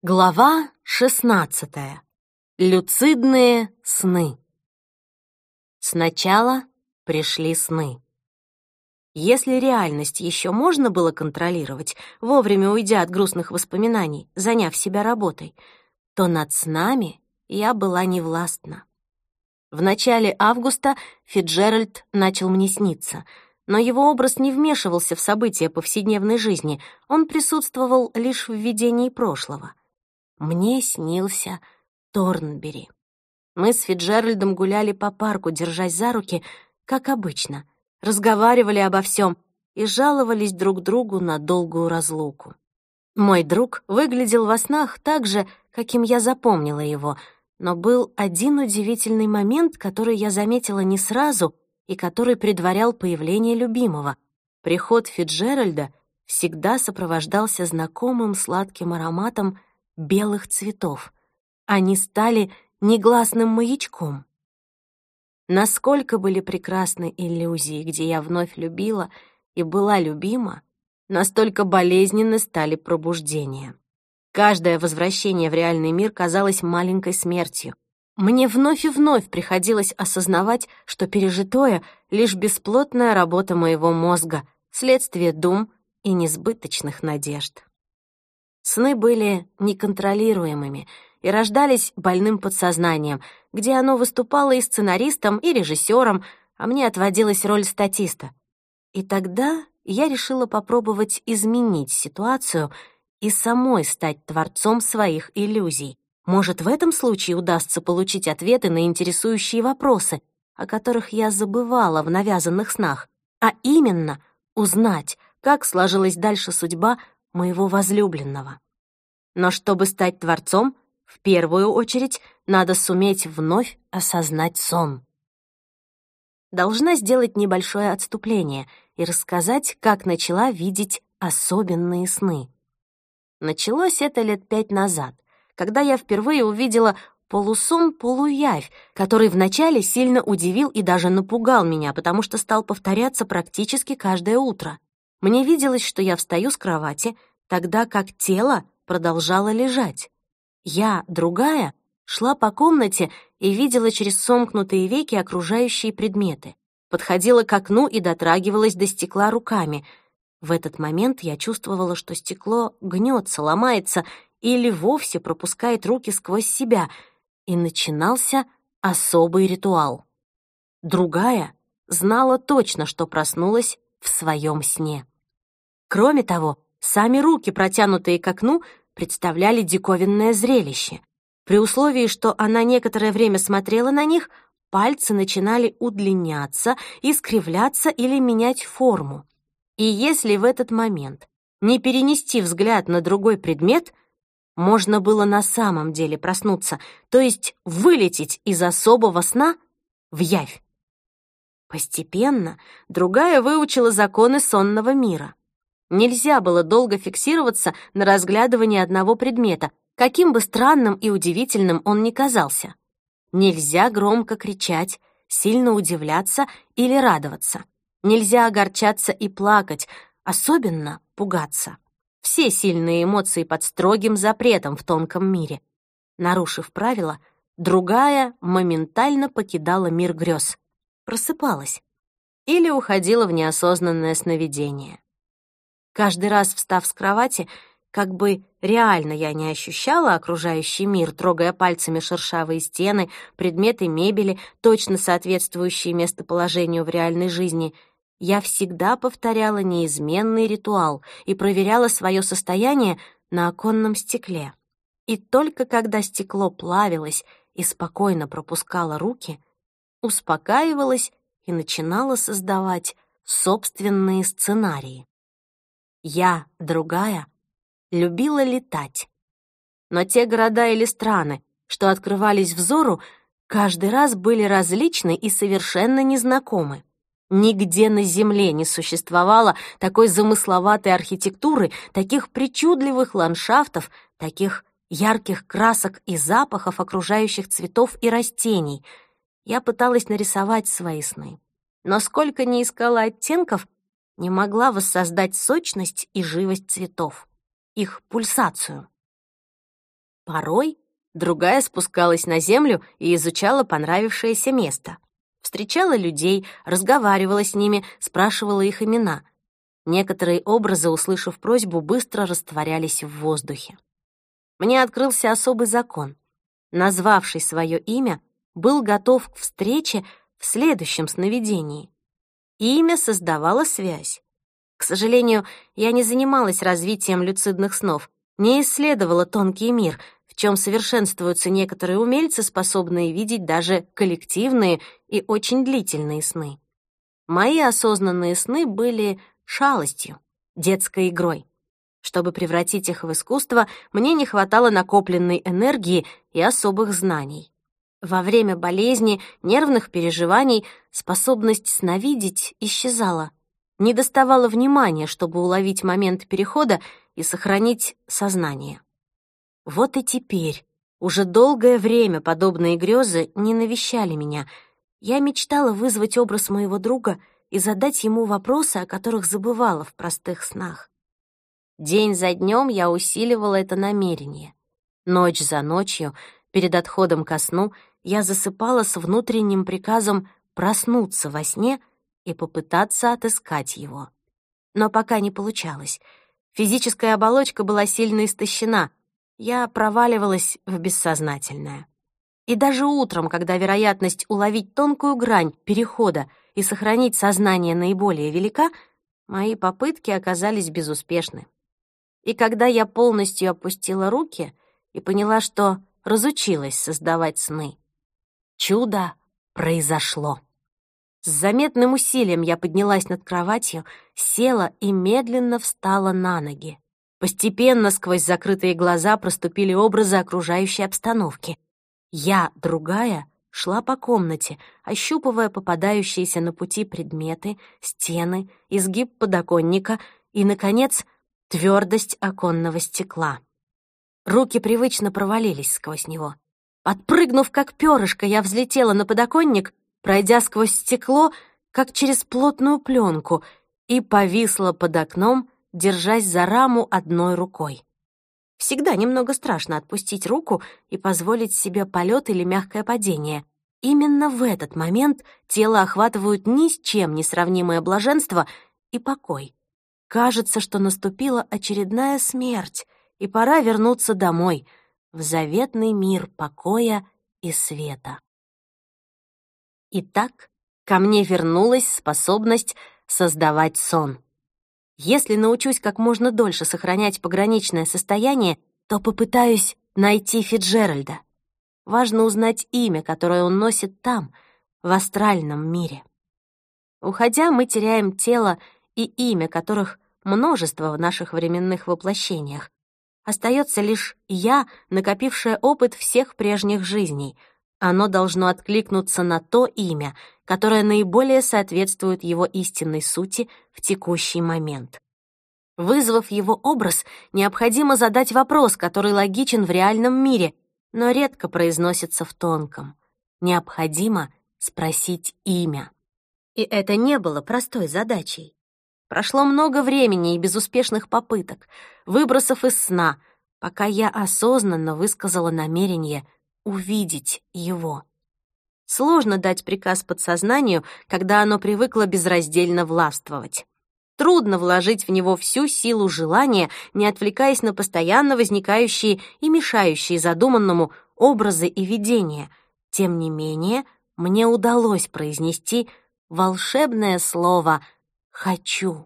Глава 16. Люцидные сны. Сначала пришли сны. Если реальность еще можно было контролировать, вовремя уйдя от грустных воспоминаний, заняв себя работой, то над снами я была невластна. В начале августа Фицджеральд начал мне сниться, но его образ не вмешивался в события повседневной жизни, он присутствовал лишь в видении прошлого. Мне снился Торнберри. Мы с Фицджеральдом гуляли по парку, держась за руки, как обычно, разговаривали обо всем и жаловались друг другу на долгую разлуку. Мой друг выглядел во снах так же, каким я запомнила его, но был один удивительный момент, который я заметила не сразу и который предварял появление любимого. Приход Фицджеральда всегда сопровождался знакомым сладким ароматом белых цветов. Они стали негласным маячком. Насколько были прекрасны иллюзии, где я вновь любила и была любима, настолько болезненны стали пробуждения. Каждое возвращение в реальный мир казалось маленькой смертью. Мне вновь и вновь приходилось осознавать, что пережитое — лишь бесплотная работа моего мозга, следствие дум и несбыточных надежд. Сны были неконтролируемыми и рождались больным подсознанием, где оно выступало и сценаристом, и режиссером, а мне отводилась роль статиста. И тогда я решила попробовать изменить ситуацию и самой стать творцом своих иллюзий. Может, в этом случае удастся получить ответы на интересующие вопросы, о которых я забывала в навязанных снах, а именно узнать, как сложилась дальше судьба моего возлюбленного. Но чтобы стать творцом, в первую очередь надо суметь вновь осознать сон. Должна сделать небольшое отступление и рассказать, как начала видеть особенные сны. Началось это лет 5 назад, когда я впервые увидела полусон-полуявь, который вначале сильно удивил и даже напугал меня, потому что стал повторяться практически каждое утро. Мне виделось, что я встаю с кровати, тогда как тело продолжало лежать. Я, другая, шла по комнате и видела через сомкнутые веки окружающие предметы. Подходила к окну и дотрагивалась до стекла руками. В этот момент я чувствовала, что стекло гнется, ломается или вовсе пропускает руки сквозь себя, и начинался особый ритуал. Другая знала точно, что проснулась в своем сне. Кроме того, сами руки, протянутые к окну, представляли диковинное зрелище. При условии, что она некоторое время смотрела на них, пальцы начинали удлиняться, искривляться или менять форму. И если в этот момент не перенести взгляд на другой предмет, можно было на самом деле проснуться, то есть вылететь из особого сна в явь. Постепенно другая выучила законы сонного мира. Нельзя было долго фиксироваться на разглядывании одного предмета, каким бы странным и удивительным он ни казался. Нельзя громко кричать, сильно удивляться или радоваться. Нельзя огорчаться и плакать, особенно пугаться. Все сильные эмоции под строгим запретом в тонком мире. Нарушив правила, другая моментально покидала мир грез, просыпалась или уходила в неосознанное сновидение. Каждый раз, встав с кровати, как бы реально я не ощущала окружающий мир, трогая пальцами шершавые стены, предметы мебели, точно соответствующие местоположению в реальной жизни, я всегда повторяла неизменный ритуал и проверяла свое состояние на оконном стекле. И только когда стекло плавилось и спокойно пропускало руки, успокаивалась и начинала создавать собственные сценарии. Я, другая, любила летать. Но те города или страны, что открывались взору, каждый раз были различны и совершенно незнакомы. Нигде на Земле не существовало такой замысловатой архитектуры, таких причудливых ландшафтов, таких ярких красок и запахов окружающих цветов и растений. Я пыталась нарисовать свои сны, но сколько ни искала оттенков, не могла воссоздать сочность и живость цветов, их пульсацию. Порой другая спускалась на землю и изучала понравившееся место. Встречала людей, разговаривала с ними, спрашивала их имена. Некоторые образы, услышав просьбу, быстро растворялись в воздухе. Мне открылся особый закон. Назвавший свое имя, был готов к встрече в следующем сновидении. Имя создавало связь. К сожалению, я не занималась развитием люцидных снов, не исследовала тонкий мир, в чем совершенствуются некоторые умельцы, способные видеть даже коллективные и очень длительные сны. Мои осознанные сны были шалостью, детской игрой. Чтобы превратить их в искусство, мне не хватало накопленной энергии и особых знаний. Во время болезни, нервных переживаний способность сновидеть исчезала. Не доставало внимания, чтобы уловить момент перехода и сохранить сознание. Вот и теперь, уже долгое время подобные грезы не навещали меня. Я мечтала вызвать образ моего друга и задать ему вопросы, о которых забывала в простых снах. День за днем я усиливала это намерение. Ночь за ночью, перед отходом ко сну, я засыпала с внутренним приказом проснуться во сне и попытаться отыскать его. Но пока не получалось. Физическая оболочка была сильно истощена. Я проваливалась в бессознательное. И даже утром, когда вероятность уловить тонкую грань перехода и сохранить сознание наиболее велика, мои попытки оказались безуспешны. И когда я полностью опустила руки и поняла, что разучилась создавать сны, чудо произошло. С заметным усилием я поднялась над кроватью, села и медленно встала на ноги. Постепенно сквозь закрытые глаза проступили образы окружающей обстановки. Я, другая, шла по комнате, ощупывая попадающиеся на пути предметы, стены, изгиб подоконника и, наконец, твердость оконного стекла. Руки привычно провалились сквозь него. Подпрыгнув, как перышко, я взлетела на подоконник, пройдя сквозь стекло, как через плотную пленку, и повисла под окном, держась за раму одной рукой. Всегда немного страшно отпустить руку и позволить себе полет или мягкое падение. Именно в этот момент тело охватывают ни с чем не сравнимое блаженство и покой. Кажется, что наступила очередная смерть, и пора вернуться домой, в заветный мир покоя и света. Итак, ко мне вернулась способность создавать сон. Если научусь как можно дольше сохранять пограничное состояние, то попытаюсь найти Фицджеральда. Важно узнать имя, которое он носит там, в астральном мире. Уходя, мы теряем тело и имя, которых множество в наших временных воплощениях. Остается лишь я, накопившая опыт всех прежних жизней. Оно должно откликнуться на то имя, которое наиболее соответствует его истинной сути в текущий момент. Вызвав его образ, необходимо задать вопрос, который логичен в реальном мире, но редко произносится в тонком. Необходимо спросить имя. И это не было простой задачей. Прошло много времени и безуспешных попыток, выбросов из сна, пока я осознанно высказала намерение увидеть его. Сложно дать приказ подсознанию, когда оно привыкло безраздельно властвовать. Трудно вложить в него всю силу желания, не отвлекаясь на постоянно возникающие и мешающие задуманному образы и видения. Тем не менее, мне удалось произнести волшебное слово «хочу».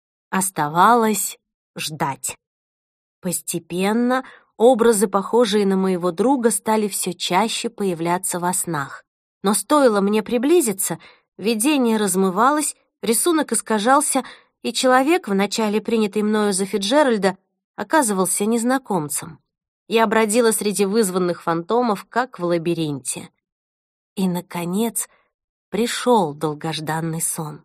Оставалось ждать. Постепенно образы, похожие на моего друга, стали все чаще появляться во снах. Но стоило мне приблизиться, видение размывалось, рисунок искажался, и человек, вначале принятый мною за Фицджеральда, оказывался незнакомцем. Я бродила среди вызванных фантомов, как в лабиринте. И, наконец, пришел долгожданный сон.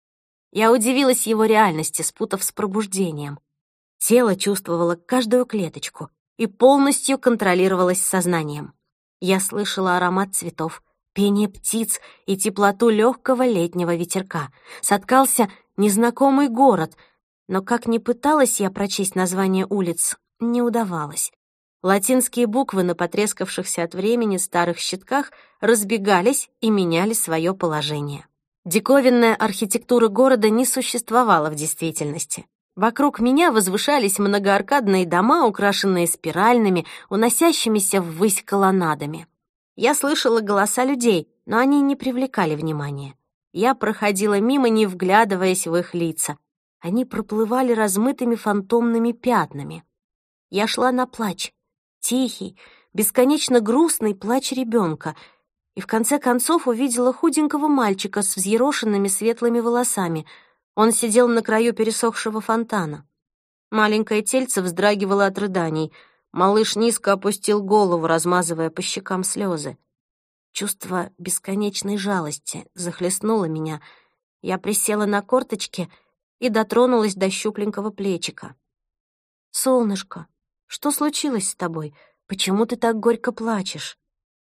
Я удивилась его реальности, спутав с пробуждением. Тело чувствовало каждую клеточку и полностью контролировалось сознанием. Я слышала аромат цветов, пение птиц и теплоту легкого летнего ветерка. Соткался незнакомый город, но как ни пыталась я прочесть название улиц, не удавалось. Латинские буквы на потрескавшихся от времени старых щитках разбегались и меняли свое положение. Диковинная архитектура города не существовала в действительности. Вокруг меня возвышались многоаркадные дома, украшенные спиральными, уносящимися ввысь колоннадами. Я слышала голоса людей, но они не привлекали внимания. Я проходила мимо, не вглядываясь в их лица. Они проплывали размытыми фантомными пятнами. Я шла на плач. Тихий, бесконечно грустный плач ребенка, и в конце концов увидела худенького мальчика с взъерошенными светлыми волосами. Он сидел на краю пересохшего фонтана. Маленькое тельце вздрагивало от рыданий. Малыш низко опустил голову, размазывая по щекам слезы. Чувство бесконечной жалости захлестнуло меня. Я присела на корточки и дотронулась до щупленького плечика. «Солнышко, что случилось с тобой? Почему ты так горько плачешь?»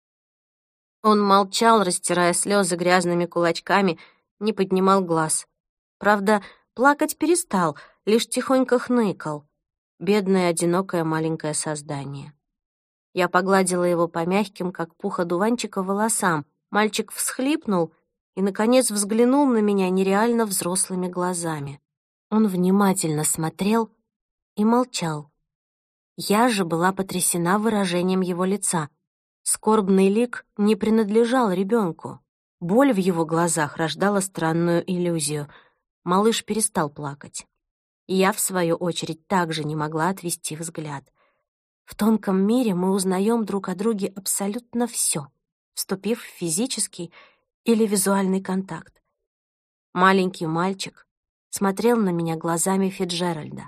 Он молчал, растирая слезы грязными кулачками, не поднимал глаз. Правда, плакать перестал, лишь тихонько хныкал. Бедное, одинокое маленькое создание. Я погладила его по мягким, как пух одуванчика, волосам. Мальчик всхлипнул и, наконец, взглянул на меня нереально взрослыми глазами. Он внимательно смотрел и молчал. Я же была потрясена выражением его лица. Скорбный лик не принадлежал ребенку. Боль в его глазах рождала странную иллюзию. Малыш перестал плакать. Я, в свою очередь, также не могла отвести взгляд. В тонком мире мы узнаем друг о друге абсолютно все, вступив в физический или визуальный контакт. Маленький мальчик смотрел на меня глазами Фицджеральда.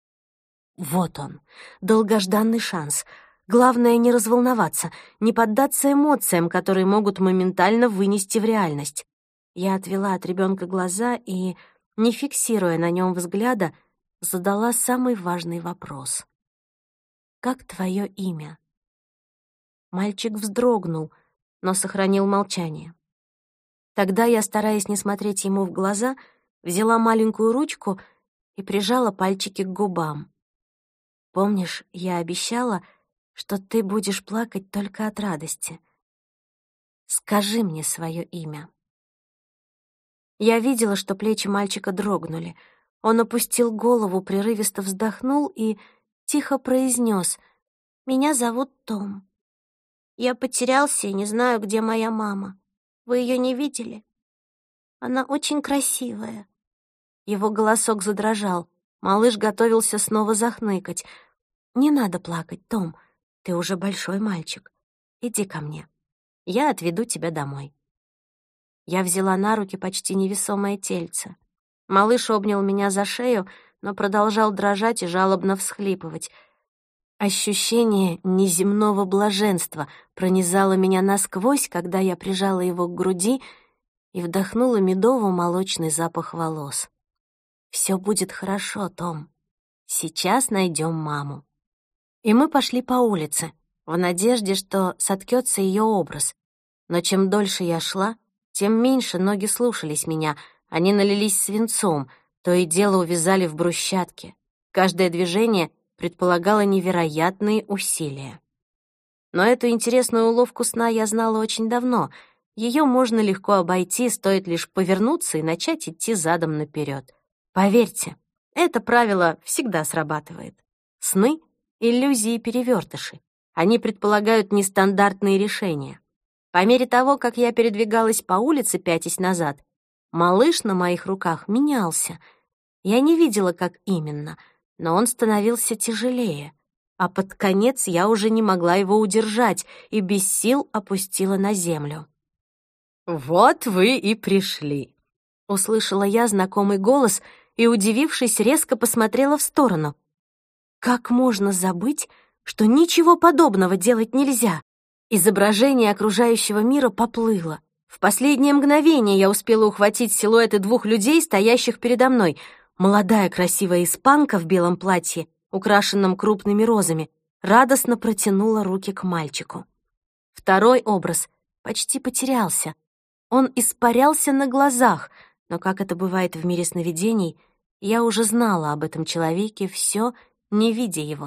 Вот он, долгожданный шанс. Главное — не разволноваться, не поддаться эмоциям, которые могут моментально вынести в реальность. Я отвела от ребенка глаза и, не фиксируя на нем взгляда, задала самый важный вопрос. «Как твое имя?» Мальчик вздрогнул, но сохранил молчание. Тогда я, стараясь не смотреть ему в глаза, взяла маленькую ручку и прижала пальчики к губам. «Помнишь, я обещала, что ты будешь плакать только от радости? Скажи мне свое имя». Я видела, что плечи мальчика дрогнули. Он опустил голову, прерывисто вздохнул и тихо произнес: «Меня зовут Том. Я потерялся и не знаю, где моя мама. Вы ее не видели? Она очень красивая». Его голосок задрожал. Малыш готовился снова захныкать. «Не надо плакать, Том. Ты уже большой мальчик. Иди ко мне. Я отведу тебя домой». Я взяла на руки почти невесомое тельце. Малыш обнял меня за шею, но продолжал дрожать и жалобно всхлипывать. Ощущение неземного блаженства пронизало меня насквозь, когда я прижала его к груди и вдохнула медово-молочный запах волос. «Все будет хорошо, Том. Сейчас найдем маму». И мы пошли по улице, в надежде, что соткется ее образ. Но чем дольше я шла, тем меньше ноги слушались меня. Они налились свинцом, то и дело увязали в брусчатке. Каждое движение предполагало невероятные усилия. Но эту интересную уловку сна я знала очень давно. Ее можно легко обойти, стоит лишь повернуться и начать идти задом наперед. Поверьте, это правило всегда срабатывает. Сны — иллюзии-перевертыши. Они предполагают нестандартные решения. По мере того, как я передвигалась по улице, пятясь назад, малыш на моих руках менялся. Я не видела, как именно, но он становился тяжелее, а под конец я уже не могла его удержать и без сил опустила на землю. «Вот вы и пришли», — услышала я знакомый голос и, удивившись, резко посмотрела в сторону. Как можно забыть, что ничего подобного делать нельзя? Изображение окружающего мира поплыло. В последнее мгновение я успела ухватить силуэты двух людей, стоящих передо мной. Молодая красивая испанка в белом платье, украшенном крупными розами, радостно протянула руки к мальчику. Второй образ почти потерялся. Он испарялся на глазах, но, как это бывает в мире сновидений, я уже знала об этом человеке все, не видя его.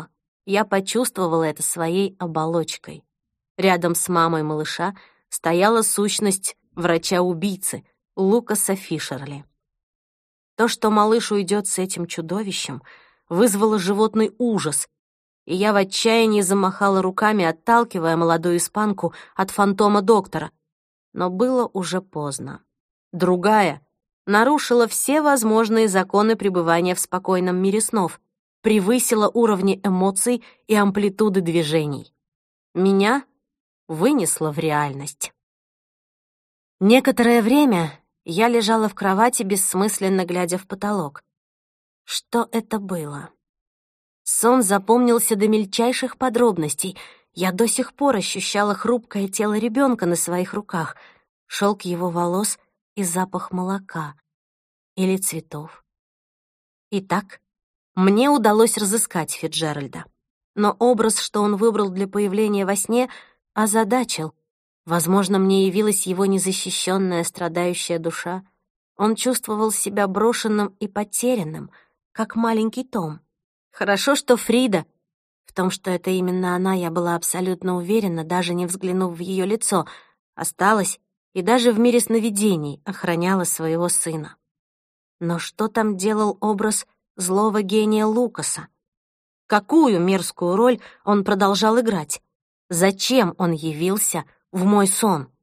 Я почувствовала это своей оболочкой. Рядом с мамой малыша стояла сущность врача-убийцы Лукаса Фишерли. То, что малыш уйдет с этим чудовищем, вызвало животный ужас, и я в отчаянии замахала руками, отталкивая молодую испанку от фантома доктора. Но было уже поздно. Другая нарушила все возможные законы пребывания в спокойном мире снов, превысила уровни эмоций и амплитуды движений. Меня вынесло в реальность. Некоторое время я лежала в кровати, бессмысленно глядя в потолок. Что это было? Сон запомнился до мельчайших подробностей. Я до сих пор ощущала хрупкое тело ребенка на своих руках, шелк его волос и запах молока или цветов. Итак, мне удалось разыскать Фицджеральда. Но образ, что он выбрал для появления во сне, озадачил. Возможно, мне явилась его незащищенная, страдающая душа. Он чувствовал себя брошенным и потерянным, как маленький Том. Хорошо, что Фрида, в том, что это именно она, я была абсолютно уверена, даже не взглянув в ее лицо, осталась и даже в мире сновидений охраняла своего сына. Но что там делал образ злого гения Лукаса? Какую мерзкую роль он продолжал играть? Зачем он явился в мой сон?